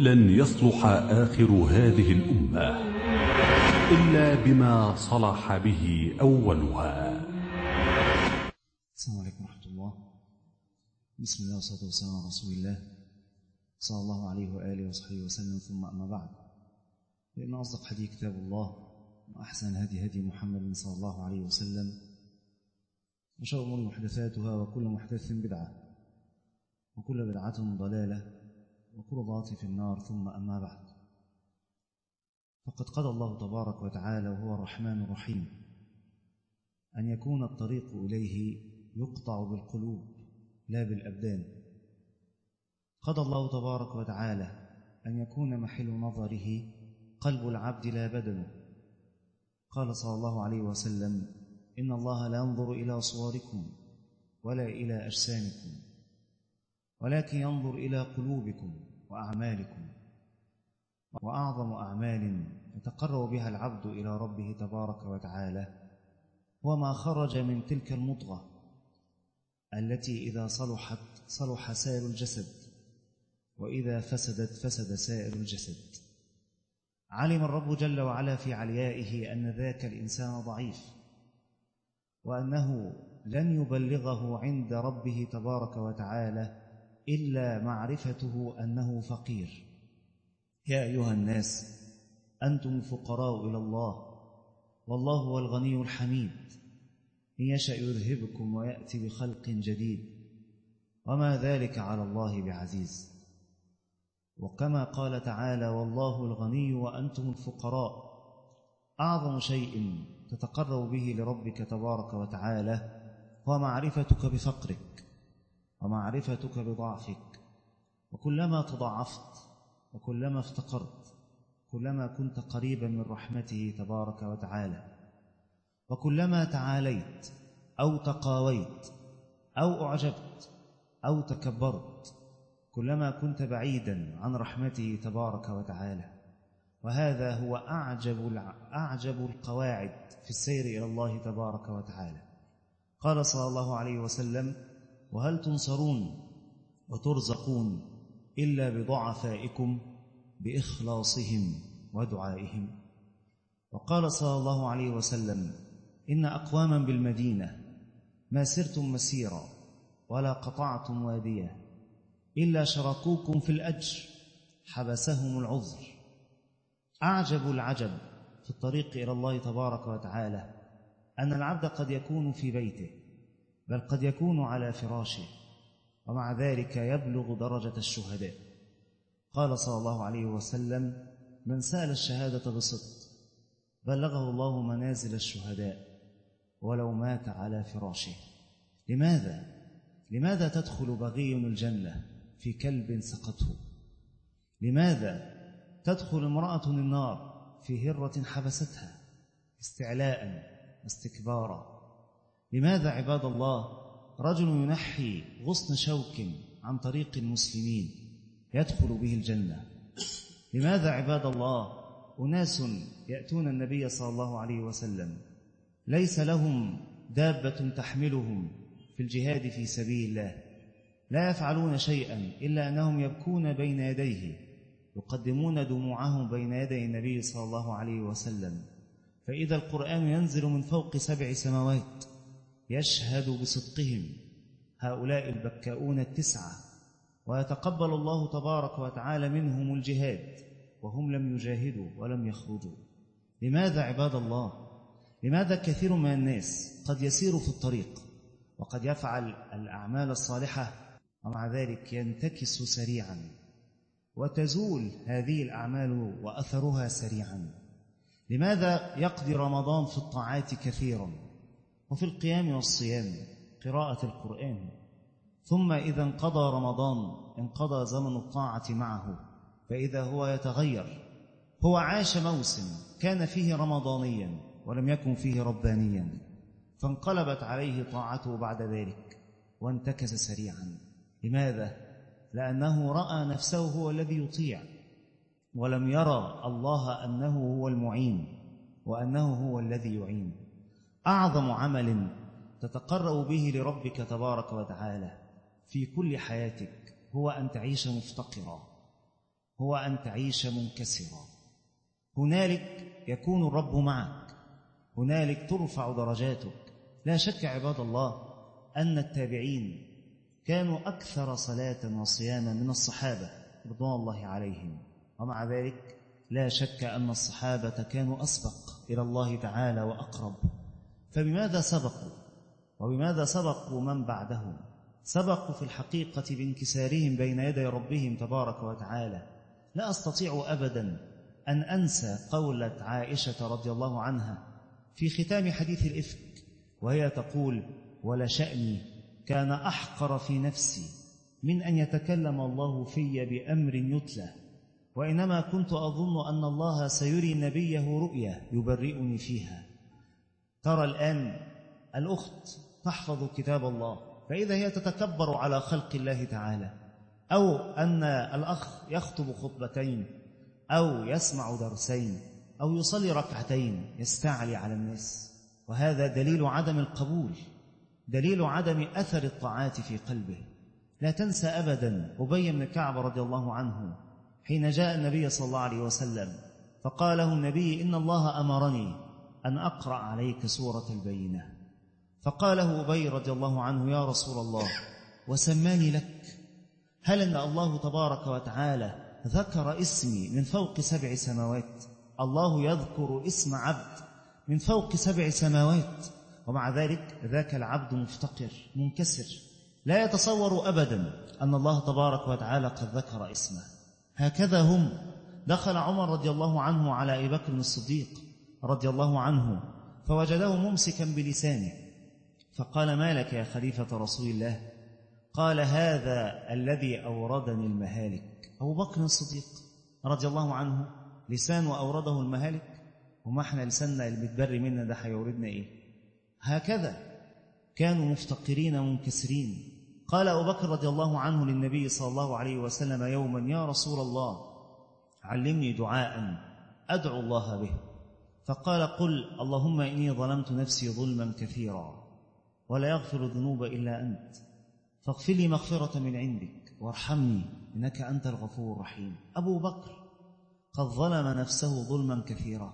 لن يصلح آخر هذه الأمة إلا بما صلح به أولها. السلام عليكم ورحمة الله. بسم الله والصلاة والسلام على رسول الله صلى الله عليه وآله وصحبه وسلم، ثم أما بعد، فإن أصدق حديث كتاب الله، وأحسن هدي محمد صلى الله عليه وسلم، وشر الأمور محدثاتها، وكل محدث بدعة، وكل بدعة ضلالة، وكل ضلالة في النار. ثم أما بعد، فقد قضى الله تبارك وتعالى وهو الرحمن الرحيم أن يكون الطريق إليه يقطع بالقلوب لا بالأبدان. قضى الله تبارك وتعالى أن يكون محل نظره قلب العبد لا بدنه. قال صلى الله عليه وسلم: إن الله لا ينظر إلى صوركم ولا إلى أجسامكم، ولكن ينظر إلى قلوبكم وأعمالكم. وأعظم أعمال يتقرب بها العبد إلى ربه تبارك وتعالى هو ما خرج من تلك المضغة التي إذا صلحت صلح سائر الجسد، وإذا فسدت فسد سائر الجسد. علم الرب جل وعلا في عليائه أن ذاك الإنسان ضعيف، وأنه لن يبلغه عند ربه تبارك وتعالى إلا معرفته أنه فقير. يا أيها الناس أنتم الفقراء إلى الله، والله هو الغني الحميد، إن يشأ يذهبكم ويأتي بخلق جديد، وما ذلك على الله بعزيز. وكما قال تعالى: والله الغني وأنتم الفقراء. أعظم شيء تتقرب به لربك تبارك وتعالى هو معرفتك بفقرك ومعرفتك بضعفك. وكلما تضعفت وكلما افتقرت كلما كنت قريبا من رحمته تبارك وتعالى. وكلما تعاليت أو تقاويت أو أعجبت أو تكبرت كلما كنت بعيدا عن رحمته تبارك وتعالى. وهذا هو أعجب القواعد في السير إلى الله تبارك وتعالى. قال صلى الله عليه وسلم: وهل تنصرون وترزقون إلا بضعفائكم بإخلاصهم ودعائهم. وقال صلى الله عليه وسلم: إن أقواما بالمدينة ما سرتم مسيرا ولا قطعتم واديا إلا شركوكم في الأجر حبسهم العذر. أعجب العجب في الطريق إلى الله تبارك وتعالى أن العبد قد يكون في بيته، بل قد يكون على فراشه، ومع ذلك يبلغ درجة الشهداء. قال صلى الله عليه وسلم: من سأل الشهادة بصدق بلغه الله منازل الشهداء ولو مات على فراشه. لماذا تدخل بغي الجنة في كلب سقته؟ لماذا تدخل امرأة النار في هرة حبستها استعلاء واستكبارا؟ لماذا عباد الله رجل ينحي غصن شوك عن طريق المسلمين يدخل به الجنة؟ لماذا عباد الله أناس يأتون النبي صلى الله عليه وسلم ليس لهم دابة تحملهم في الجهاد في سبيل الله، لا يفعلون شيئا إلا أنهم يبكون بين يديه، يقدمون دموعهم بين يدي النبي صلى الله عليه وسلم، فإذا القرآن ينزل من فوق 7 سماوات يشهد بصدقهم هؤلاء البكاؤون 9، ويتقبل الله تبارك وتعالى منهم الجهاد وهم لم يجاهدوا ولم يخرجوا. لماذا عباد الله؟ لماذا كثير من الناس قد يسير في الطريق وقد يفعل الأعمال الصالحة ومع ذلك ينتكس سريعا، وتزول هذه الأعمال وأثرها سريعا؟ لماذا يقضي رمضان في الطاعات كثيرا وفي القيام والصيام قراءة القرآن، ثم إذا انقضى رمضان انقضى زمن الطاعة معه، فإذا هو يتغير؟ هو عاش موسم كان فيه رمضانيا ولم يكن فيه ربانيا، فانقلبت عليه طاعته بعد ذلك وانتكس سريعا. لماذا؟ لأنه رأى نفسه هو الذي يطيع، ولم يرى الله أنه هو المعين وأنه هو الذي يعين. أعظم عمل تتقرب به لربك تبارك وتعالى في كل حياتك هو أن تعيش مفتقرا، هو أن تعيش منكسرا. هنالك يكون الرب معك، هنالك ترفع درجاتك. لا شك عباد الله أن التابعين كانوا أكثر صلاة وصياما من الصحابة رضوان الله عليهم، ومع ذلك لا شك أن الصحابة كانوا أسبق إلى الله تعالى وأقرب. فبماذا سبقوا؟ وبماذا سبقوا من بعدهم؟ سبقوا في الحقيقة بانكسارهم بين يدي ربهم تبارك وتعالى. لا أستطيع أبدا أن أنسى قولة عائشة رضي الله عنها في ختام حديث الإفك، وهي تقول: ولشأني كان أحقر في نفسي من أن يتكلم الله في بأمر يتلى، وإنما كنت أظن أن الله سيري نبيه رؤيا يبرئني فيها. ترى الآن الأخت تحفظ كتاب الله، فإذا هي تتكبر على خلق الله تعالى، أو أن الأخ يخطب خطبتين أو يسمع درسين أو يصلي ركعتين يستعلي على الناس، وهذا دليل عدم القبول، دليل عدم أثر الطاعات في قلبه. لا تنسى أبدا أبي بن كعب رضي الله عنه حين جاء النبي صلى الله عليه وسلم فقال له النبي: إن الله أمرني أن أقرأ عليك سورة البينة. فقال له أبي رضي الله عنه: يا رسول الله، وسماني لك؟ هل أن الله تبارك وتعالى ذكر اسمي من فوق 7 سماوات؟ الله يذكر اسم عبد من فوق 7 سماوات، ومع ذلك ذاك العبد مفتقر منكسر، لا يتصور أبدا أن الله تبارك وتعالى قد ذكر اسمه. هكذا هم. دخل عمر رضي الله عنه على أبي بكر الصديق رضي الله عنه فوجده ممسكا بلسانه، فقال: ما لك يا خليفة رسول الله؟ قال: هذا الذي أوردني المهالك. أبو بكر الصديق رضي الله عنه لسانه أورده المهالك، وما احنا لساننا اللي بتبري منا ده هيوردنا إيه؟ هكذا كانوا مفتقرين منكسرين. قال أبو بكر رضي الله عنه للنبي صلى الله عليه وسلم يوما: يا رسول الله، علمني دعاء أدعو الله به. فقال: قل اللهم إني ظلمت نفسي ظلما كثيرا ولا يغفر الذنوب إلا أنت، فاغفر لي مغفرة من عندك وارحمني إنك أنت الغفور الرحيم. أبو بكر قد ظلم نفسه ظلما كثيرا،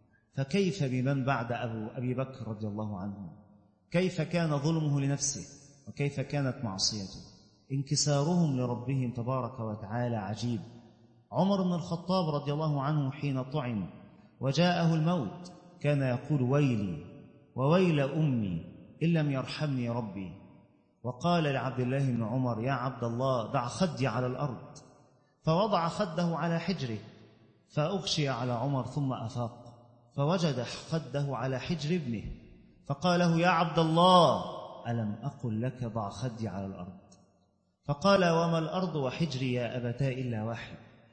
فكيف بمن بعد أبي بكر رضي الله عنه؟ كيف كان ظلمه لنفسه وكيف كانت معصيته؟ انكسارهم لربهم تبارك وتعالى عجيب. عمر بن الخطاب رضي الله عنه حين طعن وجاءه الموت كان يقول: ويلي وويل أمي إن لم يرحمني ربي. وقال لعبد الله بن عمر: يا عبد الله، دع خدي على الأرض. فوضع خده على حجره فأغشي على عمر ثم أفاق فوجد خده على حجر ابنه، فقال له: يا عبد الله، ألم أقل لك ضع خدي على الأرض؟ فقال: وما الأرض وحجري يا أبتا إلا واحد.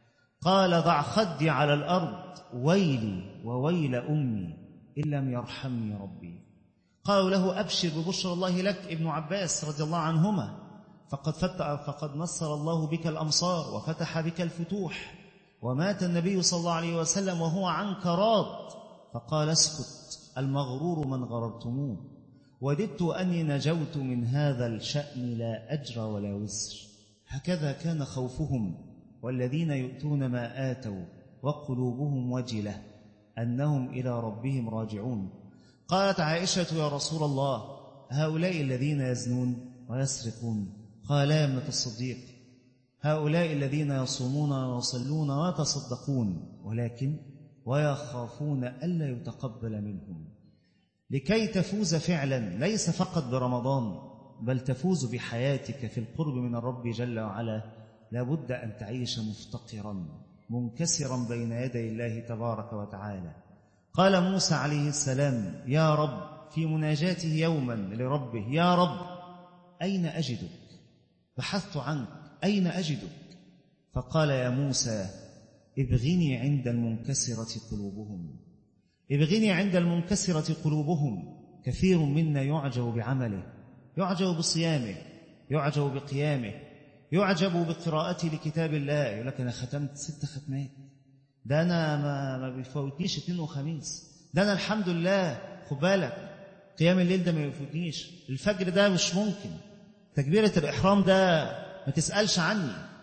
قال: ضع خدي على الأرض، ويلي وويل أمي إن لم يرحمني ربي. قالوا له: أبشر ببشر الله لك ابن عباس رضي الله عنهما، فقد نصر الله بك الأمصار وفتح بك الفتوح، ومات النبي صلى الله عليه وسلم وهو عنك راض. فقال: اسكت، المغرور من غررتموه، وددت أني نجوت من هذا الشأن لا أجر ولا وزر. هكذا كان خوفهم، والذين يؤتون ما آتوا وقلوبهم وجلة أنهم إلى ربهم راجعون. قالت عائشة: يا رسول الله، هؤلاء الذين يزنون ويسرقون؟ قال: يا ابنة الصديق، هؤلاء الذين يصومون ويصلون ويتصدقون، ولكن ويخافون ألا يتقبل منهم. لكي تفوز فعلا ليس فقط برمضان، بل تفوز بحياتك في القرب من الرب جل وعلا، لابد أن تعيش مفتقرا منكسرا بين يدي الله تبارك وتعالى. قال موسى عليه السلام: يا رب، في مناجاته يوما لربه: يا رب، أين أجدك؟ بحثت عنك، أين أجدك؟ فقال: يا موسى، ابغني عند المنكسرة قلوبهم، ابغني عند المنكسرة قلوبهم. كثير منا يعجب بعمله، يعجب بصيامه، يعجب بقيامه، يعجب بقراءته لكتاب الله. يقول لك: أنا ختمت 6 ختمات، ده أنا ما بيفوتنيش 2 وخميس، ده أنا الحمد لله. خد بالك، قيام الليل ده ما بيفوتنيش، الفجر ده مش ممكن، تكبيرة الإحرام ده ما تسألش عني.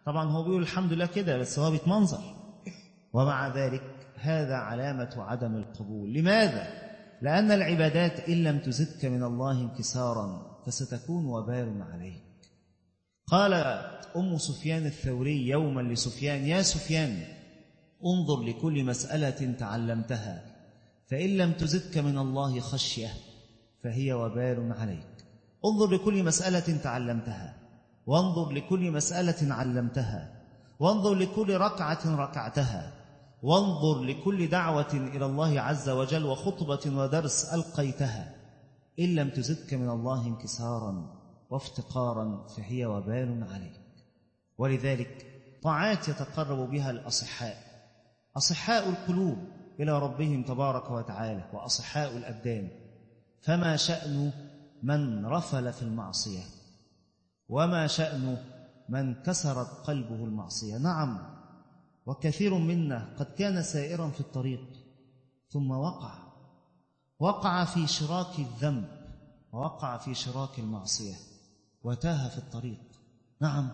طبعا هو بيقول الحمد لله كده، بس هو بيتمنظر. ومع ذلك هذا علامة عدم القبول. لماذا؟ لأن العبادات إن لم تزدك من الله انكسارا فستكون وبال عليك. قال أم سفيان الثوري يوما لسفيان: يا سفيان، انظر لكل مسألة تعلمتها، فإن لم تزدك من الله خشية فهي وبال عليك. انظر لكل مسألة تعلمتها، وانظر لكل مسألة علمتها، وانظر لكل ركعة ركعتها، وانظر لكل دعوة إلى الله عز وجل وخطبة ودرس ألقيتها، إن لم تزدك من الله انكسارا وافتقارا فهي وبال عليك. ولذلك طاعات يتقرب بها الأصحاء، أصحاء القلوب إلى ربهم تبارك وتعالى وأصحاء الأبدان. فما شأن من رفل في المعصية؟ وما شأن من كسرت قلبه المعصية؟ نعم، وكثير منا قد كان سائرا في الطريق ثم وقع في شراك الذنب ووقع في شراك المعصية وتاه في الطريق. نعم،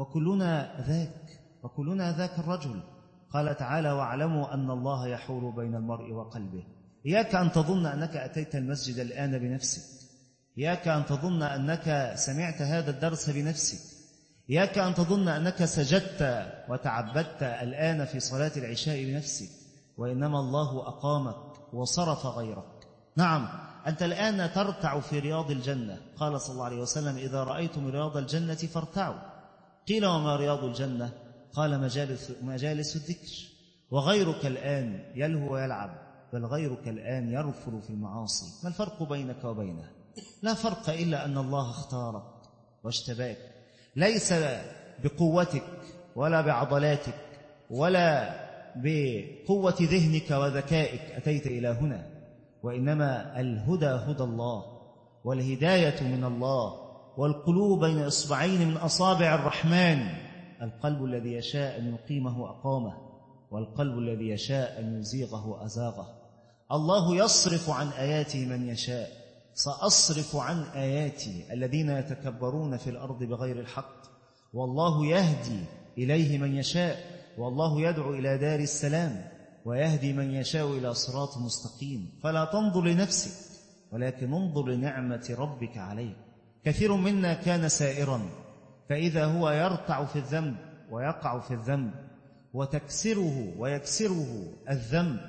وكلنا ذاك الرجل. قال تعالى: واعلموا أن الله يحول بين المرء وقلبه. إياك أن تظن أنك أتيت المسجد الآن بنفسك، إياك أن تظن أنك سمعت هذا الدرس بنفسك، إياك أن تظن أنك سجدت وتعبدت الآن في صلاة العشاء بنفسك، وإنما الله أقامك وصرف غيرك. نعم، أنت الآن ترتع في رياض الجنة. قال صلى الله عليه وسلم: إذا رأيتم رياض الجنة فارتعوا. قيل: وما رياض الجنة؟ قال: مجالس الذكر. وغيرك الآن يلهو ويلعب، بل غيرك الآن يرفل في المعاصي. ما الفرق بينك وبينه؟ لا فرق إلا أن الله اختارك واجتباك، ليس بقوتك ولا بعضلاتك ولا بقوة ذهنك وذكائك أتيت إلى هنا، وإنما الهدى هدى الله، والهداية من الله، والقلوب بين إصبعين من أصابع الرحمن. القلب الذي يشاء أن يقيمه أقامه، والقلب الذي يشاء أن يزيغه أزاغه. الله يصرف عن آياته من يشاء. سأصرف عن آياتي الذين يتكبرون في الأرض بغير الحق، والله يهدي إليه من يشاء، والله يدعو إلى دار السلام، ويهدي من يشاء إلى صراط مستقيم. فلا تنظر لنفسك، ولكن انظر لنعمة ربك عليك. كثير منا كان سائرا، فإذا هو يرتع في الذنب ويقع في الذنب وتكسره ويكسره الذنب.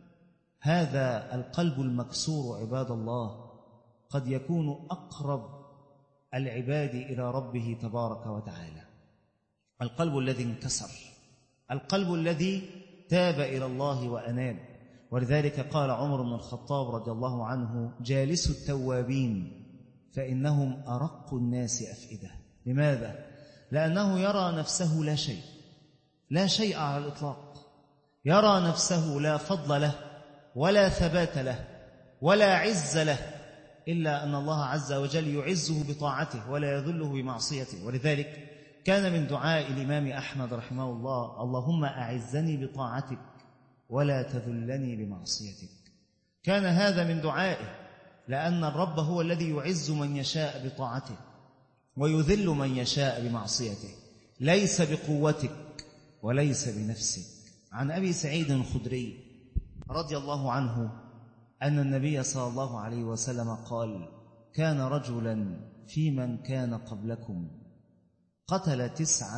هذا القلب المكسور عباد الله قد يكون أقرب العباد إلى ربه تبارك وتعالى. القلب الذي انكسر، القلب الذي تاب إلى الله وأناب. ولذلك قال عمر بن الخطاب رضي الله عنه: جالس التوابين فإنهم أرق الناس أفئدة. لماذا؟ لأنه يرى نفسه لا شيء على الإطلاق، يرى نفسه لا فضل له ولا ثبات له ولا عز له، إلا أن الله عز وجل يعزه بطاعته ولا يذله بمعصيته. ولذلك كان من دعاء الإمام أحمد رحمه الله: اللهم أعزني بطاعتك ولا تذلني بمعصيتك. كان هذا من دعائه، لأن الرب هو الذي يعز من يشاء بطاعته ويذل من يشاء بمعصيته، ليس بقوتك وليس بنفسك. عن أبي سعيد الخدري رضي الله عنه أن النبي صلى الله عليه وسلم قال: كان رجلا في من كان قبلكم قتل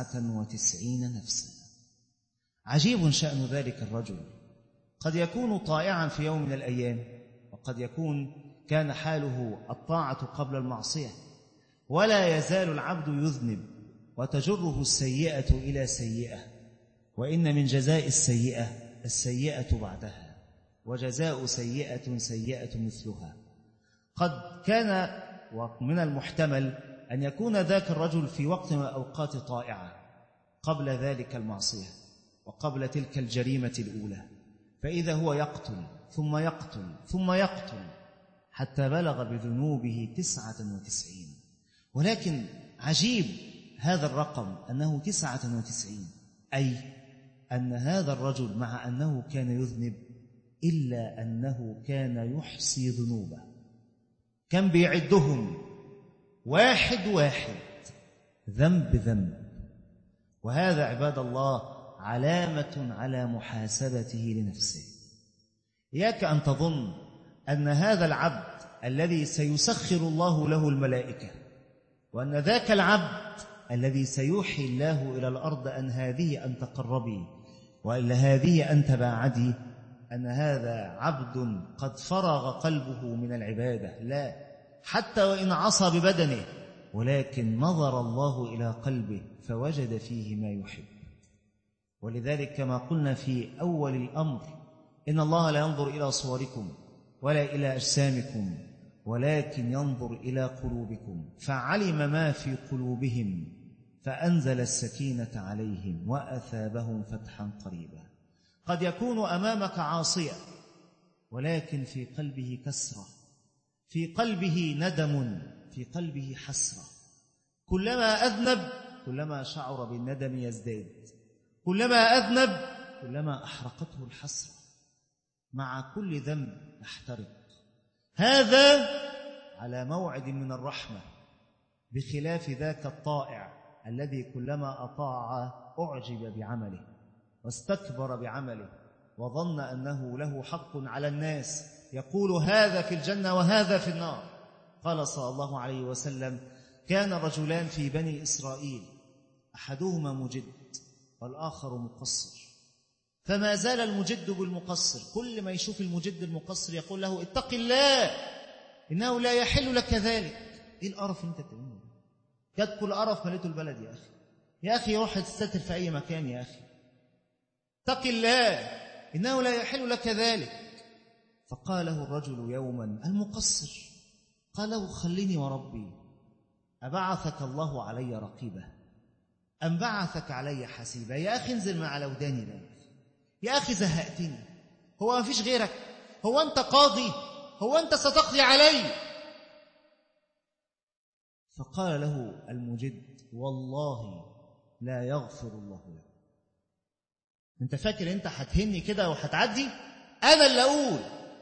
99 نفسا. عجيب شأن ذلك الرجل، قد يكون طائعا في يوم من الأيام، وقد يكون كان حاله الطاعة قبل المعصية، ولا يزال العبد يذنب وتجره السيئة إلى سيئة، وإن من جزاء السيئة السيئة بعدها، وجزاء سيئة سيئة مثلها. قد كان ومن المحتمل أن يكون ذاك الرجل في وقت من الأوقات طائعة قبل ذلك المعصية وقبل تلك الجريمة الأولى، فإذا هو يقتل ثم يقتل ثم يقتل حتى بلغ بذنوبه 99. ولكن عجيب هذا الرقم أنه 99، أي أن هذا الرجل مع أنه كان يذنب إلا أنه كان يحصي ذنوبه، كان بيعدهم واحد واحد، ذنب ذنب، وهذا عباد الله علامة على محاسبته لنفسه. إياك أن تظن أن هذا العبد الذي سيسخر الله له الملائكة، وأن ذاك العبد الذي سيوحي الله إلى الأرض أن هذه أن تقربي وإلا هذه أن تباعدي، أن هذا عبد قد فرغ قلبه من العبادة. لا، حتى وإن عصى ببدنه، ولكن نظر الله إلى قلبه فوجد فيه ما يحب. ولذلك كما قلنا في أول الأمر إن الله لا ينظر إلى صوركم ولا إلى أجسامكم ولكن ينظر إلى قلوبكم، فعلم ما في قلوبهم فأنزل السكينة عليهم وأثابهم فتحا قريبا. قد يكون أمامك عاصيا ولكن في قلبه كسرة، في قلبه ندم، في قلبه حسرة. كلما أذنب كلما شعر بالندم يزداد، كلما أذنب كلما أحرقته الحسرة. مع كل ذنب نحترق. هذا على موعد من الرحمة، بخلاف ذاك الطائع الذي كلما أطاع أعجب بعمله واستكبر بعمله وظن أنه له حق على الناس، يقول هذا في الجنة وهذا في النار. قال صلى الله عليه وسلم: كان رجلان في بني إسرائيل، أحدهما مجد والآخر مقصر، فما زال المجد بالمقصر، كل ما يشوف المجد المقصر يقول له: اتق الله إنه لا يحل لك ذلك. إيه القرف انت تقوله؟ جات كل قرف مليته البلد يا أخي، يا أخي روح تستتر في أي مكان يا أخي، اتق الله إنه لا يحل لك ذلك. فقاله الرجل يوما المقصر، قال له: خليني وربي، أبعثك الله علي رقيبة أم بعثك علي حسيبة؟ يا أخي انزل مع لوداني ده، يا أخي زهقتني، هو ما فيش غيرك؟ هو أنت قاضي؟ هو أنت ستقضي علي؟ فقال له المجد: والله لا يغفر الله لك. أنت فاكر أنت هتهني كده وهتعدي؟ أنا اللي أقول.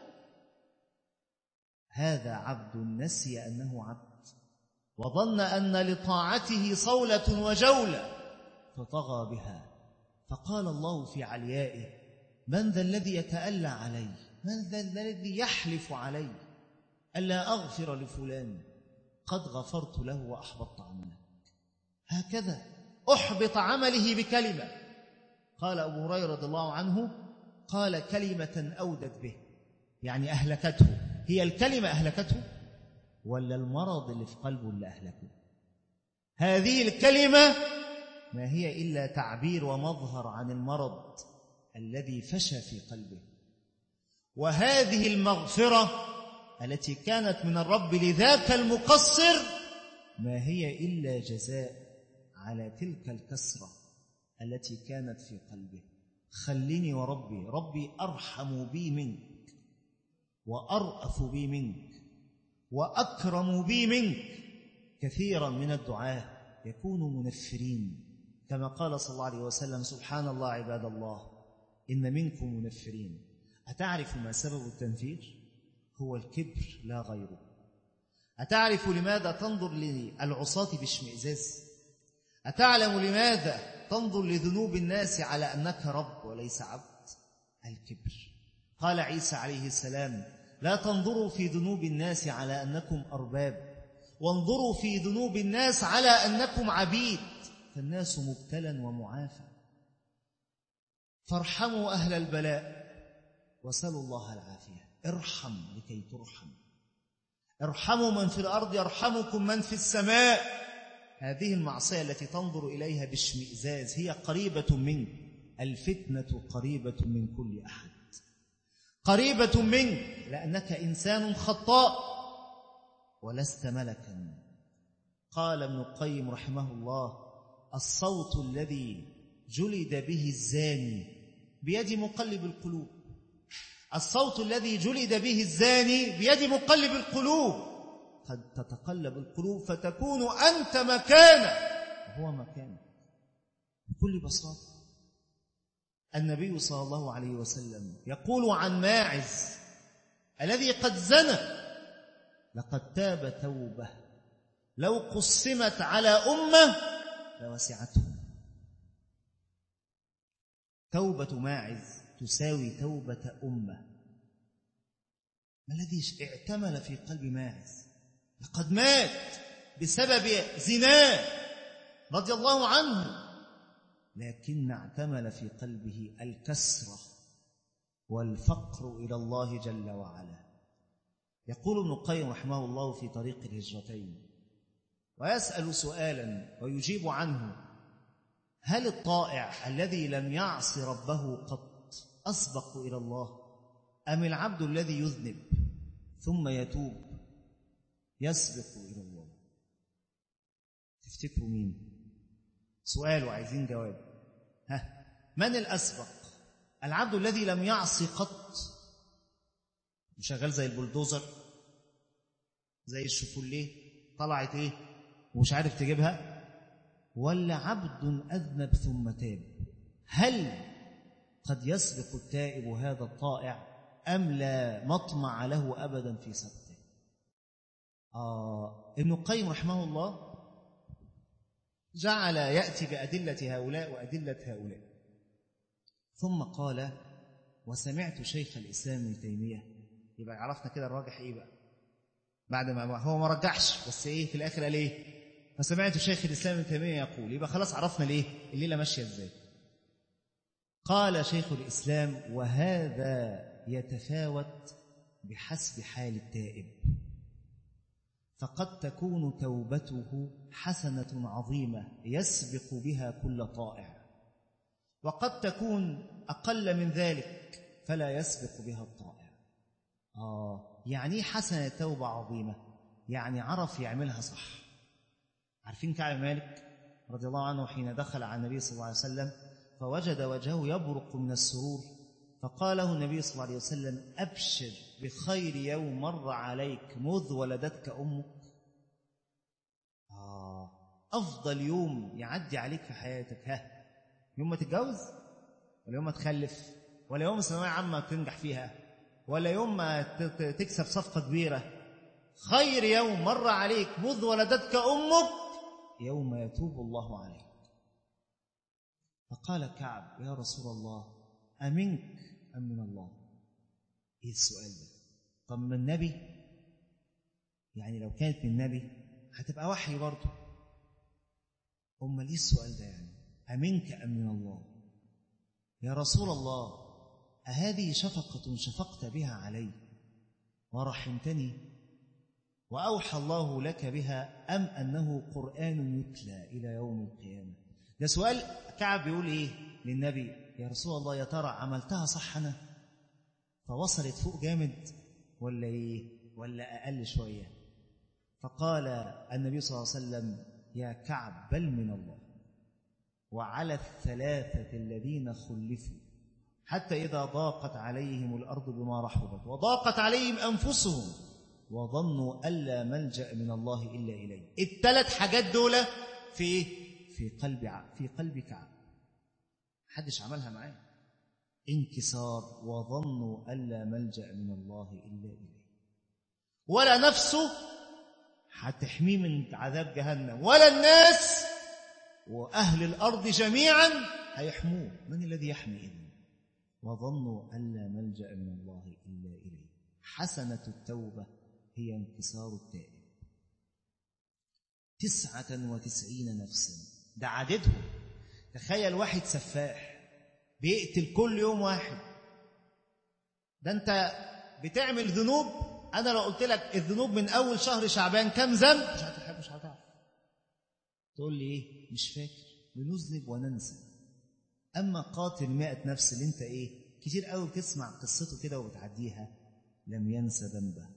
هذا عبد نسي أنه عبد، وظن أن لطاعته صولة وجولة فطغى بها. فقال الله في عليائه: من ذا الذي يتألى علي؟ من ذا الذي يحلف علي ألا أغفر لفلان؟ قد غفرت له وأحبطت عمله. هكذا أحبط عمله بكلمة. قال أبو هريرة رضي الله عنه: قال كلمة أودت به، يعني أهلكته. هي الكلمة أهلكته ولا المرض اللي في قلبه اللي أهلكه؟ هذه الكلمة ما هي إلا تعبير ومظهر عن المرض الذي فشى في قلبه. وهذه المغفرة التي كانت من الرب لذاك المقصر ما هي إلا جزاء على تلك الكسرة التي كانت في قلبه. خليني وربي، ربي أرحم بي منك وأرأف بي منك وأكرم بي منك. كثيرا من الدعاة يكونوا منفرين، كما قال صلى الله عليه وسلم: سبحان الله عباد الله إن منكم منفرين. أتعرف ما سبب التنفير؟ هو الكبر لا غيره. أتعرف لماذا تنظر للعصاة باشمئزاز؟ أتعلم لماذا تنظر لذنوب الناس على أنك رب وليس عبد؟ الكبر. قال عيسى عليه السلام: لا تنظروا في ذنوب الناس على أنكم أرباب، وانظروا في ذنوب الناس على أنكم عبيد، فالناس مبتلى ومعافى. فارحموا أهل البلاء وسلوا الله العافية. ارحم لكي ترحم. ارحموا من في الأرض يرحمكم من في السماء. هذه المعصية التي تنظر إليها باشمئزاز هي قريبة منك. الفتنة قريبة من كل أحد، قريبة منك، لأنك إنسان خطاء ولست ملكا. قال ابن القيم رحمه الله: الصوت الذي جلد به الزاني بيد مقلب القلوب. الصوت الذي جلد به الزاني بيد مقلب القلوب. قد تتقلب القلوب فتكون أنت مكانه وهو مكانه. بكل بساطة النبي صلى الله عليه وسلم يقول عن ماعز الذي قد زنى: لقد تاب توبة لو قسمت على أمة لوسعتهم. توبة ماعز تساوي توبة أمة. ما الذي اعتمل في قلب ماعز؟ لقد مات بسبب زناه رضي الله عنه، لكن اعتمل في قلبه الكسرة والفقر إلى الله جل وعلا. يقول ابن القيم رحمه الله في طريق الهجرتين ويسأل سؤالا ويجيب عنه: هل الطائع الذي لم يعص ربه قط أسبق إلى الله، أم العبد الذي يذنب ثم يتوب يسبق إلى الله؟ تفتكروا مين؟ سؤال وعايزين جواب. من الأسبق؟ العبد الذي لم يعص قط، وشغال زي البلدوزر، زي الشفوليه طلعت ايه ومش عارف تجيبها، ولا عبد أذنب ثم تاب؟ هل قد يسبق التائب هذا الطائع أم لا مطمع له أبدا في سبقه؟ ابن القيم رحمه الله جعل يأتي بأدلة هؤلاء وأدلة هؤلاء، ثم قال: وسمعت شيخ الإسلام ابن تيمية. يبقى عرفنا كده الراجح إيه بقى بعد ما هو ما رجحش، بس إيه في الآخر قال إيه؟ فسمعت شيخ الإسلام ابن تيمية يقول. يبقى خلاص عرفنا ليه الليلة ماشية إزاي. قال شيخ الإسلام: وهذا يتفاوت بحسب حال التائب، فقد تكون توبته حسنة عظيمة يسبق بها كل طائع، وقد تكون أقل من ذلك فلا يسبق بها الطائع. يعني حسنة توبة عظيمة، يعني عرف يعملها صح. عارفين كعب مالك رضي الله عنه حين دخل على النبي صلى الله عليه وسلم فوجد وجهه يبرق من السرور، فقال له النبي صلى الله عليه وسلم: أبشر بخير يوم مر عليك مذ ولدتك أمك. أفضل يوم يعدي عليك في حياتك يوم ما تتجوز، ولا يوم ما تخلف، ولا يوم ثانوية عامة تنجح فيها، ولا يوم ما تكسب صفقة كبيرة. خير يوم مر عليك مذ ولدتك أمك يوم يتوب الله عليك. فقال كعب: يا رسول الله، أمنك أم من الله؟ إيه السؤال ده؟ طب من النبي؟ يعني لو كانت من النبي هتبقى وحي برضه. ليه السؤال ده يعني؟ أمنك أم من الله؟ يا رسول الله، أهذه شفقة شفقت بها علي ورحمتني وأوحى الله لك بها، أم أنه قرآن يتلى إلى يوم القيامة؟ ده سؤال كعب بيقول إيه للنبي: يا رسول الله، يا ترى عملتها صح أنا؟ فوصلت فوق جامد ولا إيه؟ ولا أقل شوية؟ فقال النبي صلى الله عليه وسلم: يا كعب، بل من الله. وعلى الثلاثة الذين خلفوا حتى إذا ضاقت عليهم الأرض بما رحبت وضاقت عليهم أنفسهم وظنوا ألا ملجأ من الله إلا إليه. الثلاث حاجات دول في قلب كعب، محدش عملها معاه. انكسار وظنوا ألا ملجأ من الله إلا إليه، ولا نفسه هتحميه من عذاب جهنم، ولا الناس وأهل الأرض جميعا هيحموه. من الذي يحمي إذن؟ وظنوا ألا ملجأ من الله إلا إليه. حسنة التوبة هي انكسار التائب. 99 نفسا، ده عددهم. تخيل واحد سفاح بيقتل كل يوم واحد، ده انت بتعمل ذنوب. انا لو قلت لك الذنوب من اول شهر شعبان كم ذنب مش هتعرف. تقول لي ايه؟ مش فاكر. بنذنب وننسى. اما قاتل 100 نفس اللي انت كتير قوي بتسمع قصته كده وبتعديها، لم ينسى ذنبه.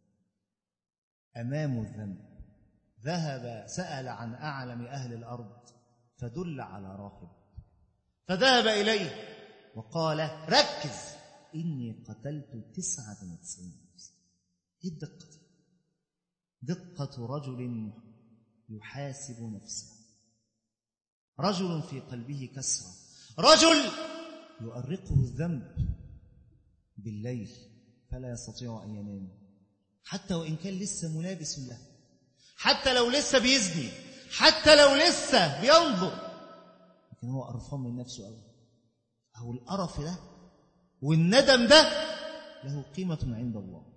امامه الذنب، ذهب سأل عن أعلم أهل الأرض فدل على راهب، فذهب إليه وقال: ركز، إني قتلت 99 نفسا. إيه الدقة دي؟ دقة رجل يحاسب نفسه، رجل في قلبه كسرة، رجل يؤرقه الذنب بالليل فلا يستطيع أن ينام، حتى وإن كان لسه ملابس له، حتى لو لسه بيزني، حتى لو لسه بينظر، لكن هو قرفان من نفسه قوي، أو القرف ده والندم ده له قيمة عند الله.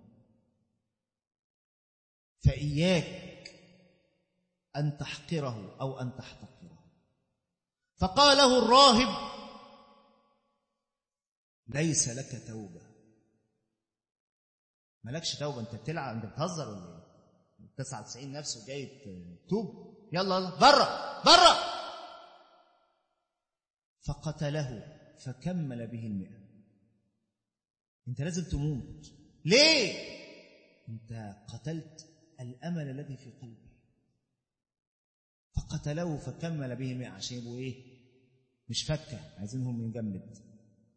فإياك أن تحقره أو أن تحتقره. فقال له الراهب: ليس لك توبة. مالكش توبة؟ أنت بتلعب؟ أنت بتهزر ولا إيه؟ 99 نفس وجاي توب؟ يلا يلا برا برا. فقتله فكمل به 100. أنت لازم تموت. ليه؟ أنت قتلت الأمل الذي في قلبي. فقتله فكمل به 100 عشان يبقوا إيه؟ مش فكة، عايزينهم يجمد.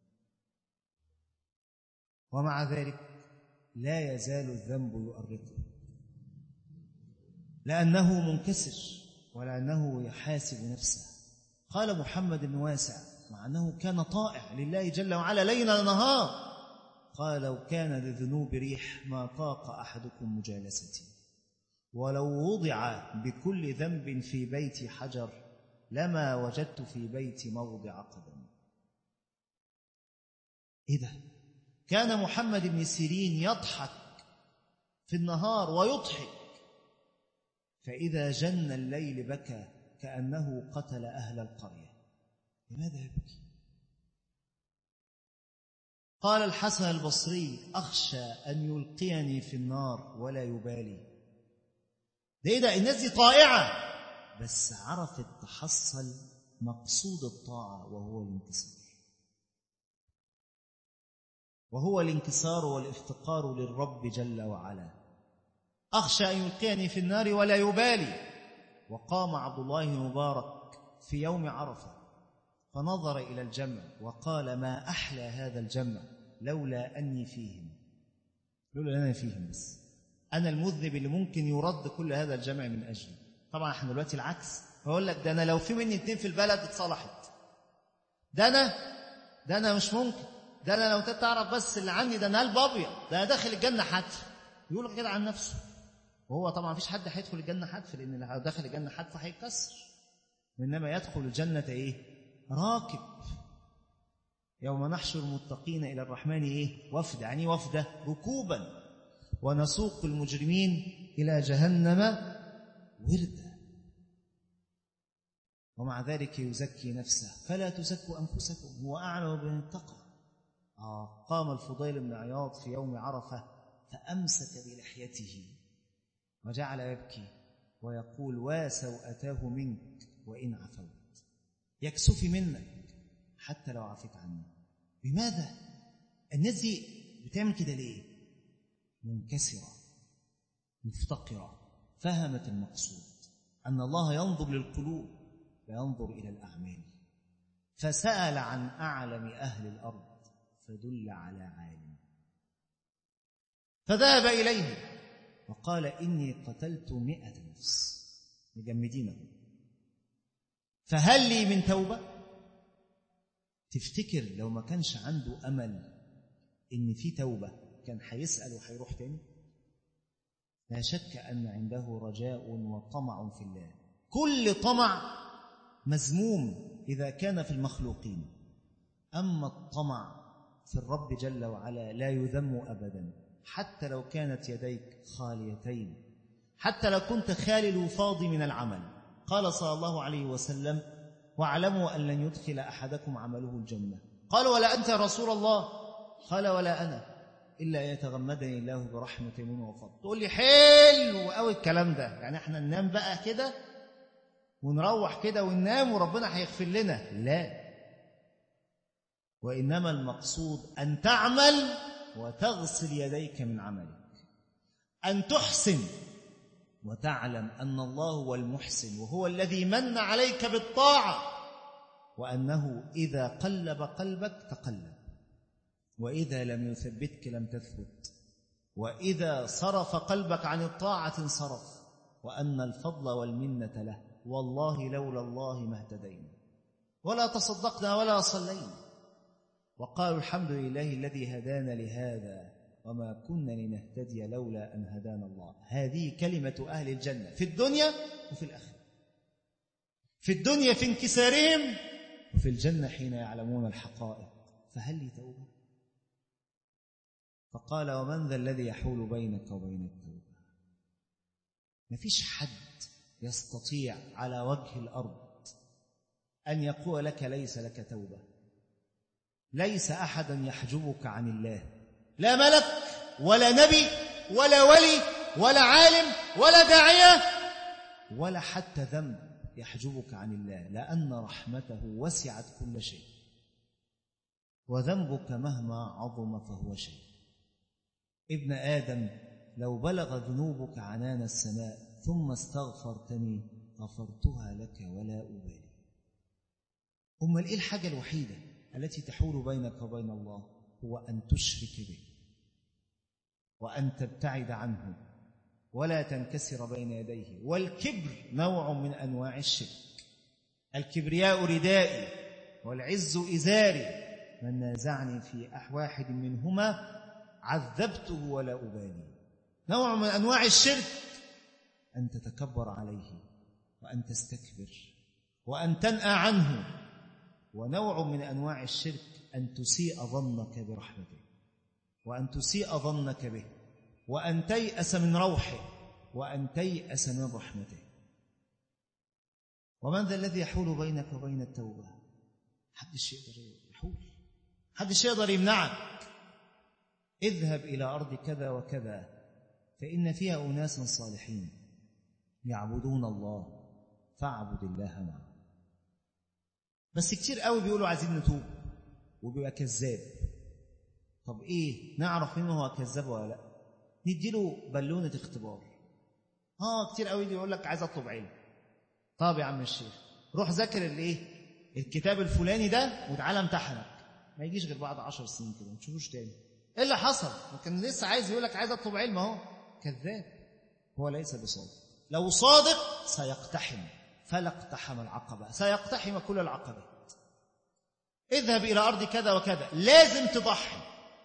ومع ذلك لا يزال الذنب يؤرقه، لأنه منكسر ولأنه يحاسب نفسه. قال محمد بن واسع مع أنه كان طائع لله جل وعلا ليل نهار، قال: لو كان للذنوب ريح ما طاق أحدكم مجالستي، ولو وضع بكل ذنب في بيتي حجر لما وجدت في بيتي موضع قدم. إيه ده؟ كان محمد بن سيرين يضحك في النهار ويضحك، فإذا جن الليل بكى كأنه قتل أهل القرية. لماذا يبكي؟ قال الحسن البصري: أخشى أن يلقيني في النار ولا يبالي. ده الناس دي طائعة بس عرفت تحصل مقصود الطاعة وهو الانكسار والافتقار للرب جل وعلا. أخشى أن يلقيني في النار ولا يبالي. وقام عبد الله بن مبارك في يوم عرفة فنظر إلى الجمع وقال: ما أحلى هذا الجمع لولا أني فيهم. لولا أني فيهم، بس أنا المذنب اللي ممكن يرد كل هذا الجمع من أجلي. طبعا احنا دلوقتي العكس، بقول لك ده أنا لو في مني 2 في البلد اتصلحت، ده أنا مش ممكن، ده أنا لو تعرف بس اللي عني، ده أنا قلب أبيض، ده أنا داخل الجنة حتف. يقول كده عن نفسه، وهو طبعا مفيش حد هيدخل الجنة حتف، لأن لو داخل الجنة حتف هيكسر، وإنما يدخل الجنة إيه؟ راكب. يوم نحشر المتقين إلى الرحمن إيه؟ وفد، يعني وفد ركوبا، ونسوق المجرمين إلى جهنم وردا. ومع ذلك يزكي نفسه: فلا تزكوا أنفسكم هو أعلم بمن اتقى. قام الفضيل بن عياض في يوم عرفة فأمسك بلحيته وجعل يبكي ويقول: وسوءته منك وإن عفوت. يكسفي منك حتى لو عفيت عنه. لماذا؟ الناس دي بتعمل كده ليه؟ منكسرة مفتقرة، فهمت المقصود أن الله ينظر للقلوب وينظر إلى الأعمال. فسأل عن أعلم أهل الأرض فدل على عالم، فذهب إليه وقال: إني قتلت 100 نفس. مجمدينه، فهل لي من توبة؟ تفتكر لو ما كانش عنده أمل إن في توبة كان هيسأل وهيروح تاني؟ لا شك أن عنده رجاء وطمع في الله. كل طمع مذموم إذا كان في المخلوقين، أما الطمع في الرب جل وعلا لا يذم أبدا، حتى لو كانت يديك خاليتين، حتى لو كنت خالي الوفاض من العمل. قال صلى الله عليه وسلم: واعلموا أن لن يدخل أحدكم عمله الجنة. قال: ولا أنت يا رسول الله؟ قال: ولا أنا، إلا يتغمدني الله برحمة منه وفضل. تقول لي حلو قوي الكلام ده، يعني احنا ننام بقى كده ونروح كده وننام وربنا هيغفر لنا؟ لا، وإنما المقصود أن تعمل وتغسل يديك من عملك، أن تحسن وتعلم أن الله هو المحسن وهو الذي من عليك بالطاعة، وأنه إذا قلب قلبك تقلب، وإذا لم يثبتك لم تثبت، وإذا صرف قلبك عن الطاعة انصرف، وأن الفضل والمنة له، والله لولا الله ما اهتدينا ولا تصدقنا ولا صلينا. وقالوا: الحمد لله الذي هدانا لهذا وما كنا لنهتدي لولا أن هدانا الله. هذه كلمة أهل الجنة في الدنيا وفي الآخرة. في الدنيا في انكسارهم وفي الجنة حين يعلمون الحقائق، فهل لي توبة؟ فقال ومن ذا الذي يحول بينك وبين التوبة؟ مفيش حد يستطيع على وجه الأرض أن يقول لك ليس لك توبة. ليس أحدا يحجبك عن الله، لا ملك ولا نبي ولا ولي ولا عالم ولا داعية ولا حتى ذنب يحجبك عن الله، لأن رحمته وسعت كل شيء، وذنبك مهما عظم فهو شيء. ابن آدم لو بلغ ذنوبك عنان السماء ثم استغفرتني غفرتها لك ولا أبالي. أمال إيه الحاجة الوحيدة التي تحول بينك وبين الله؟ هو أن تشرك به وأن تبتعد عنه ولا تنكسر بين يديه. والكبر نوع من أنواع الشرك. الكبرياء ردائي والعز إزاري، من نازعني في واحد منهما عذبته ولا أبالي. نوع من أنواع الشرك أن تتكبر عليه وأن تستكبر وأن تنأى عنه. ونوع من أنواع الشرك أن تسيء ظنك برحمته وأن تسيء ظنك به وأن تيأس من روحه وأن تيأس من رحمته. ومن ذا الذي يحول بينك وبين التوبة؟ حدش يقدر يحول، حدش يقدر يمنعك. اذهب إلى أرض كذا وكذا فإن فيها أناسا صالحين يعبدون الله فاعبد الله معه. بس كتير قوي بيقولوا عايزين نتوب وبيبقى كذاب. طب إيه نعرف إنه هو كذاب ولا لا؟ نديله بالونة اختبار. كتير قوي يقول لك عايز أطلب علم. طب يا عم الشيخ روح ذاكر الكتاب الفلاني ده وتعالى امتحنك. ما يجيش غير بعد 10 سنين كده ما تشوفوش تاني. ايه اللي حصل؟ وكان لسه عايز يقول لك عايز اطلب علم اهو. كذاب، هو ليس بصادق. لو صادق سيقتحم، فلا اقتحم العقبة، سيقتحم كل العقبات. اذهب إلى أرض كذا وكذا، لازم تضحي،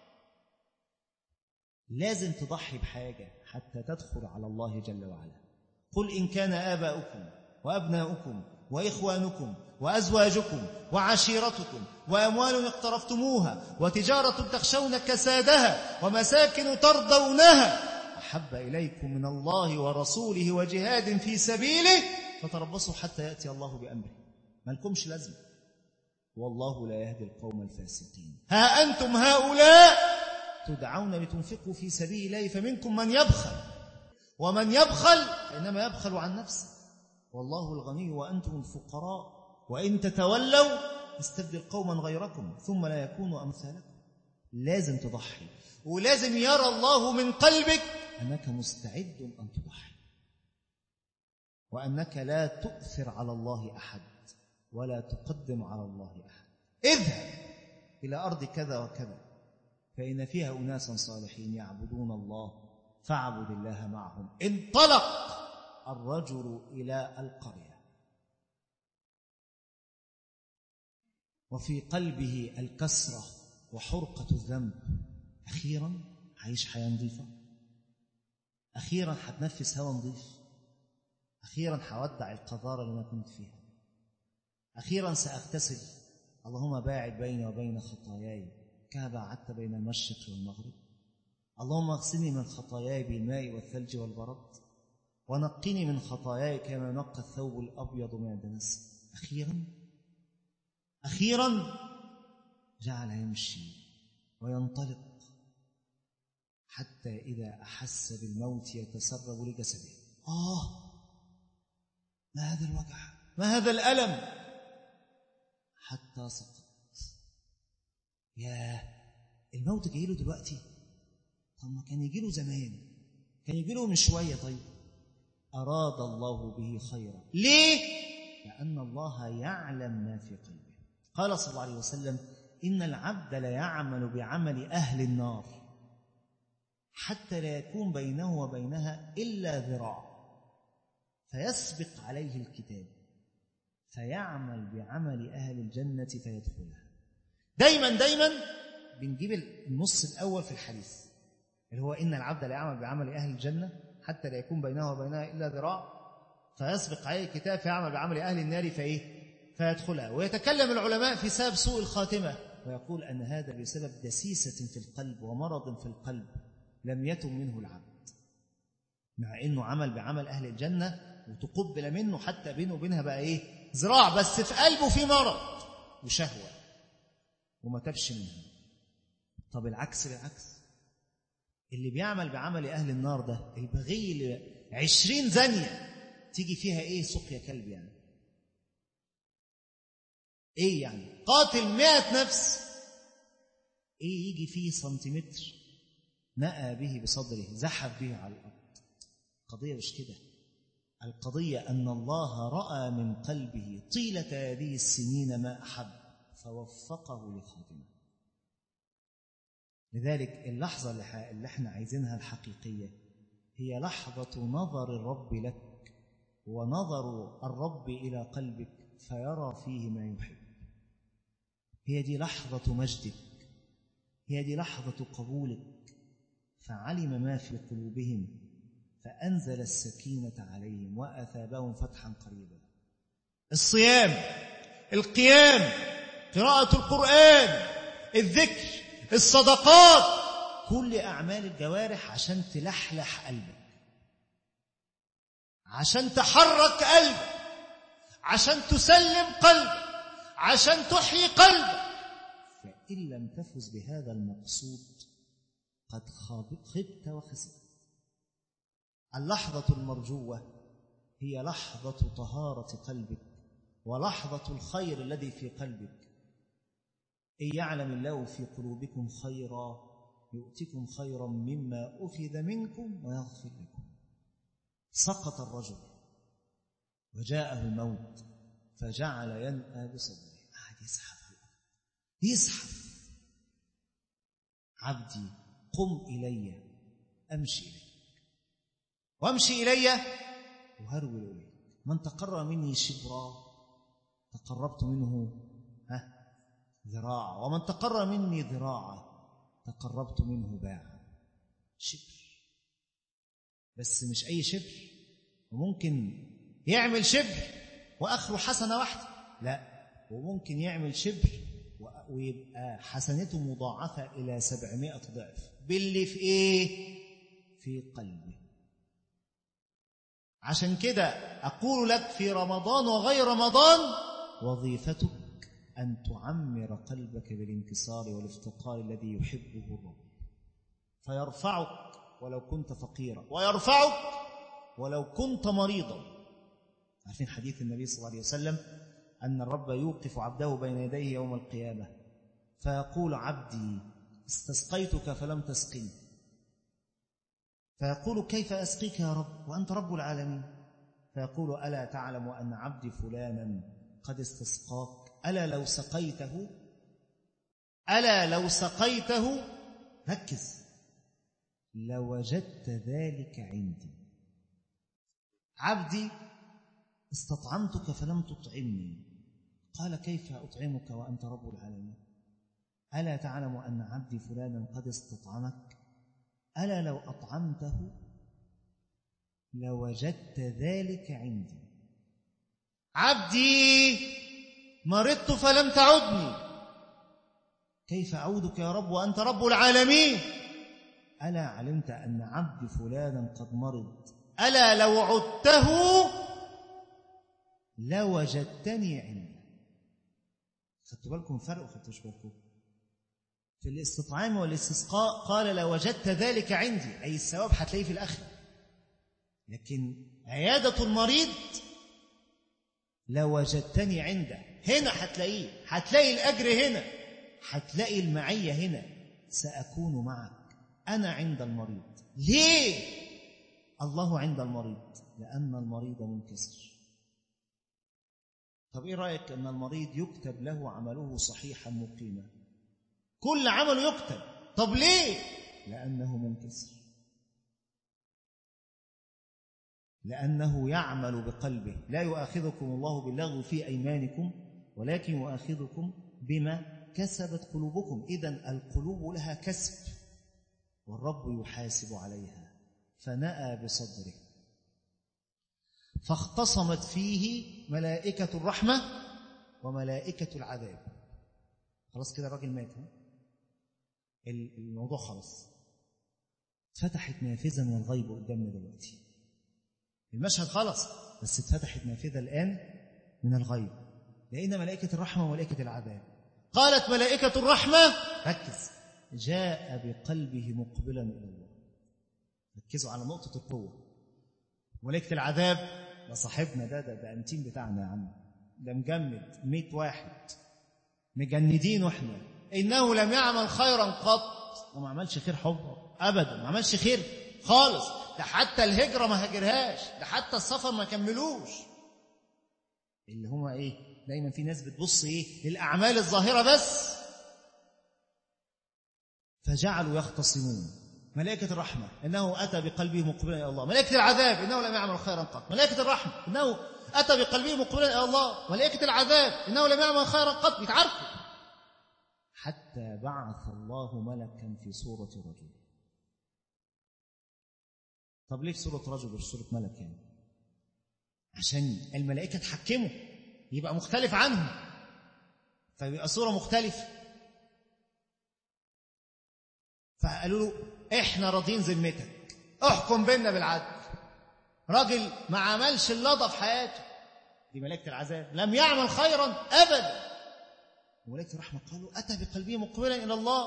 لازم تضحي بحاجة حتى تدخل على الله جل وعلا. قل إن كان آباؤكم وأبناؤكم وإخوانكم وأزواجكم وعشيرتكم وأموال اقترفتموها وتجارة تخشون كسادها ومساكن ترضونها أحب إليكم من الله ورسوله وجهاد في سبيله فتربصوا حتى يأتي الله بأمره. ما لكمش لازمة، والله لا يهدي القوم الفاسقين. ها أنتم هؤلاء تدعون لتنفقوا في سبيل الله فمنكم من يبخل، ومن يبخل فإنما يبخل عن نفسه، والله الغني وأنتم الفقراء وإن تتولوا يستبدل قوما غيركم ثم لا يكونوا أمثالكم. لازم تضحي، ولازم يرى الله من قلبك أنك مستعد أن تضحي، وأنك لا تؤثر على الله أحد ولا تقدم على الله أحد. اذهب إلى أرض كذا وكذا فإن فيها أناسا صالحين يعبدون الله فاعبد الله معهم. انطلق الرجل إلى القرية وفي قلبه الكسرة وحرقة الذنب. أخيرا هعيش حياة نظيفة، أخيرا هتنفس هوا نظيف، أخيرا هودع القذارة اللي أنا كنت فيها، أخيرا سأغتسل. اللهم باعد بيني وبين خطاياي كما باعدت بين المشرق والمغرب. اللهم اغسلني من خطاياي بالماء والثلج والبرد ونقني من خطاياي كما ينقى الثوب الأبيض من الدنس. أخيرا جعل يمشي وينطلق حتى إذا أحس بالموت يتسرب لجسده. ما هذا الوجع، ما هذا الألم، حتى سقط. ياه، الموت جاي له دلوقتي؟ طب ما كان يجي له زمان، كان يجي له من شوية. طيب أراد الله به خيرا. ليه؟ لأن الله يعلم ما في قلبه. قال صلى الله عليه وسلم إن العبد لا يعمل بعمل أهل النار حتى لا يكون بينه وبينها إلا ذراع فيسبق عليه الكتاب فيعمل بعمل أهل الجنة فيدخلها. دايما بنجيب النص الأول في الحديث اللي هو إن العبد لا يعمل بعمل أهل الجنة حتى لا يكون بينه وبينها إلا ذراع فيسبق عليه الكتاب فيعمل بعمل أهل النار فيدخلها. ويتكلم العلماء في سبب سوء الخاتمة ويقول أن هذا بسبب دسيسة في القلب ومرض في القلب لم يتم منه العبد، مع أنه عمل بعمل أهل الجنة وتقبل منه، حتى بينه وبينها بقى ذراع، بس في قلبه في مرض وشهوة وما تبش منها. طب العكس بالعكس، اللي بيعمل بعمل أهل النار ده، البغي اللي 20 زانية تيجي فيها سقيا كلب، يعني قاتل 100 نفس، يجي فيه سنتيمتر نأى به بصدره، زحف به على الأرض. القضية مش كده، القضية أن الله رأى من قلبه طيلة هذه السنين ما أحب فوفقه لخاتمه. لذلك اللحظة اللي احنا عايزينها الحقيقية هي لحظة نظر الرب لك ونظر الرب إلى قلبك فيرى فيه ما يحب. هي دي لحظة مجدك، هي دي لحظة قبولك. فعلم ما في قلوبهم فأنزل السكينة عليهم وأثابهم فتحا قريبا. الصيام، القيام، قراءة القرآن، الذكر، الصدقات، كل أعمال الجوارح عشان تلحلح قلبك، عشان تحرك قلبك، عشان تسلم قلبك، عشان تحيي قلبك. فإن لم تفز بهذا المقصود قد خبت وخسرت. اللحظة المرجوة هي لحظة طهارة قلبك ولحظة الخير الذي في قلبك. إن يعلم الله في قلوبكم خيرا يؤتكم خيرا مما أخذ منكم ويغفر لكم. سقط الرجل وجاءه الموت فجعل ينأى بصدره، قاعد يزحف. عبدي قم إلي أمشي إليك وأمشي إلي وهرول إليك. من تقرب مني شبرا تقربت منه ذراعا، ومن تقرب مني ذراعا تقربت منه باعا. شبر، بس مش أي شبر، وممكن يعمل شبر وآخره حسنة واحدة، لا، وممكن يعمل شبر ويبقى حسنته مضاعفة إلى 700 ضعف باللي في في قلبه. عشان كده أقول لك في رمضان وغير رمضان وظيفتك أن تعمر قلبك بالانكسار والافتقار الذي يحبه الرب، فيرفعك ولو كنت فقيرا ويرفعك ولو كنت مريضا. عارفين حديث النبي صلى الله عليه وسلم أن الرب يوقف عبده بين يديه يوم القيامة فيقول عبدي استسقيتك فلم تسقني، فيقول كيف أسقيك يا رب وأنت رب العالمين؟ فيقول ألا تعلم أن عبدي فلانا قد استسقاك؟ ألا لو سقيته ركز لوجدت ذلك عندي. عبدي استطعمتك فلم تطعمني، قال كيف أطعمك وأنت رب العالمين؟ ألا تعلم أن عبدي فلانا قد استطعمك؟ ألا لو أطعمته لوجدت ذلك عندي. عبدي مرضت فلم تعدني، كيف أعودك يا رب وأنت رب العالمين؟ ألا علمت أن عبدي فلانا قد مرض؟ ألا لو عدته لوجدتني عنده. خدتوا بالكم فرق وخدتوش بالكم في الاستطعام والاستسقاء؟ قال لوجدت ذلك عندي، أي الثواب هتلاقيه في الآخرة. لكن عيادة المريض لوجدتني عنده، هنا هتلاقيه، هتلاقي الأجر هنا، هتلاقي المعية هنا. سأكون معك أنا عند المريض. ليه الله عند المريض؟ لأن المريض منكسر. طب إيه رأيك أن المريض يكتب له عمله صحيحا مقيما؟ كل عمله يكتب. طب ليه؟ لأنه منكسر، لأنه يعمل بقلبه. لا يؤاخذكم الله باللغو في أيمانكم ولكن يؤاخذكم بما كسبت قلوبكم. إذن القلوب لها كسب والرب يحاسب عليها. فنأى بصدره فاختصمت فيه ملائكة الرحمة وملائكة العذاب. خلاص كده الراجل مات، الموضوع خلاص. اتفتحت نافذة من الغيب قدامنا دلوقتي. المشهد خلص، بس اتفتحت نافذة الآن من الغيب. لقينا ملائكة الرحمة وملائكة العذاب. قالت ملائكة الرحمة، ركز، جاء بقلبه مقبلا إلى الله. ركزوا على نقطة القوة. ملائكة العذاب، ده صاحبنا، ده أنتيم بتاعنا يا عم، ده مجمد 100 واحد مجندين، واحنا إنه لم يعمل خيرا قط. وما عملش خير حب أبدا، ما عملش خير خالص. ده حتى الهجرة ما هاجرهاش، ده حتى السفر ما كملوش. اللي هما إيه؟ دايما في ناس بتبص إيه؟ للأعمال الظاهرة بس. فجعلوا يختصمون. ملائكة الرحمة إنه أتى بقلبه مقبلا إلى الله. ملائكة العذاب إنه لم يعمل خيرا قط. ملائكة الرحمة إنه أتى بقلبه مقبلا إلى الله. ملائكة العذاب إنه لم يعمل خيرا قط. بيتعرفوا. حتى بعث الله ملكا في صورة رجل. طب ليه في صورة رجل مش صورة ملك يعني؟ عشان الملائكة تحكمه، يبقى مختلف عنهم، فيبقى صورة مختلفة. فقالوا له احنا راضين ذمتك، احكم بيننا بالعدل. راجل ما عملش اللضى في حياته، دي ملائكة العذاب، لم يعمل خيرا ابدا. وملائكة الرحمة قالوا أتى بقلبه مقبلا إلى الله.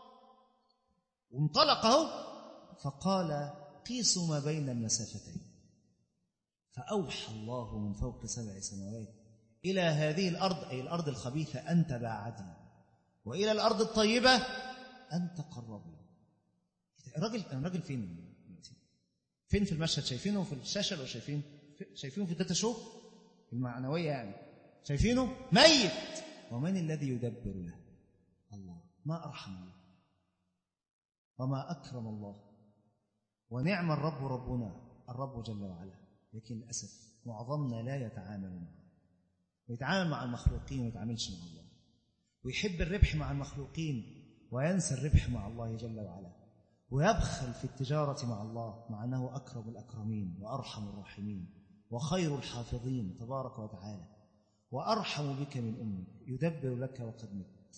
وانطلق اهو، فقال قيسوا ما بين المسافتين. فأوحى الله من فوق 7 سماوات إلى هذه الأرض، أي الأرض الخبيثة، أن تباعدي، وإلى الأرض الطيبة أن تقربي. الراجل فين في المشهد؟ شايفينه في الشاشة ولا شايفينه في الداتا شو المعنوية يعني؟ شايفينه ميت. ومن الذي يدبر له؟ الله. ما أرحم الله وما أكرم الله، ونعم الرب ربنا الرب جل وعلا. لكن للأسف معظمنا لا يتعامل معه، ويتعامل مع المخلوقين وما يتعاملش مع الله، ويحب الربح مع المخلوقين وينسى الربح مع الله جل وعلا، ويبخل في التجارة مع الله، مع أنه أكرم الأكرمين وأرحم الراحمين وخير الحافظين تبارك وتعالى، وأرحم بك من أمك، يدبر لك وقد مت.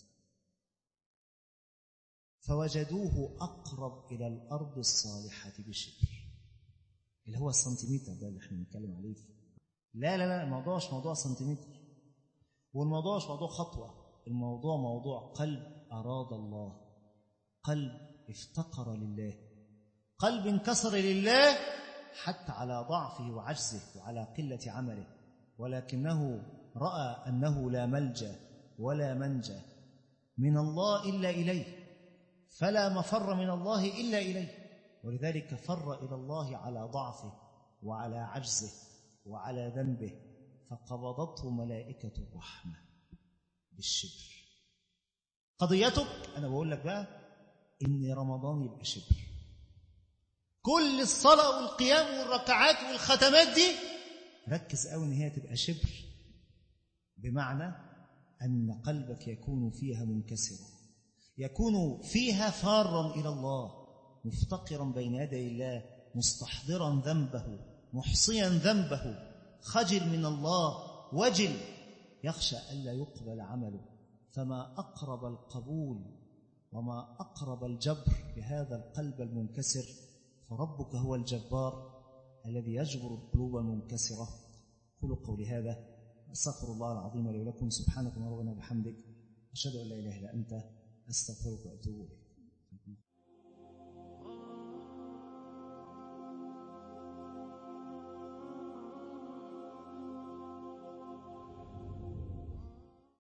فوجدوه أقرب إلى الأرض الصالحة بشبر، اللي هو السنتيمتر ده اللي احنا بنتكلم عليه. لا الموضوع مش موضوع سنتيمتر، والموضوع مش موضوع خطوة، الموضوع موضوع قلب أراد الله، قلب افتقر لله، قلب انكسر لله حتى على ضعفه وعجزه وعلى قلة عمله، ولكنه رأى أنه لا ملجأ ولا منجى من الله إلا إليه، فلا مفر من الله إلا إليه، ولذلك فر إلى الله على ضعفه وعلى عجزه وعلى ذنبه، فقبضته ملائكة الرحمة بالشبر. قضيتك أنا بقول لك بقى إن رمضان يبقى شبر. كل الصلاة والقيام والركعات والختمات دي ركز قوي إن هي تبقى شبر، بمعنى أن قلبك يكون فيها منكسرا، يكون فيها فارا إلى الله، مفتقرا بين يدي الله، مستحضرا ذنبه، محصيا ذنبه، خجل من الله، وجل، يخشى ألا يقبل عمله. فما أقرب القبول وما أقرب الجبر بهذا القلب المنكسر، فربك هو الجبار الذي يجبر القلوب المنكسرة. قولوا قولي هذا، أستغفر الله العظيم لي ولكم، سبحانك اللهم وبحمدك، أشهد أن لا إله إلا أنت، أستغفرك وأتوب إليك.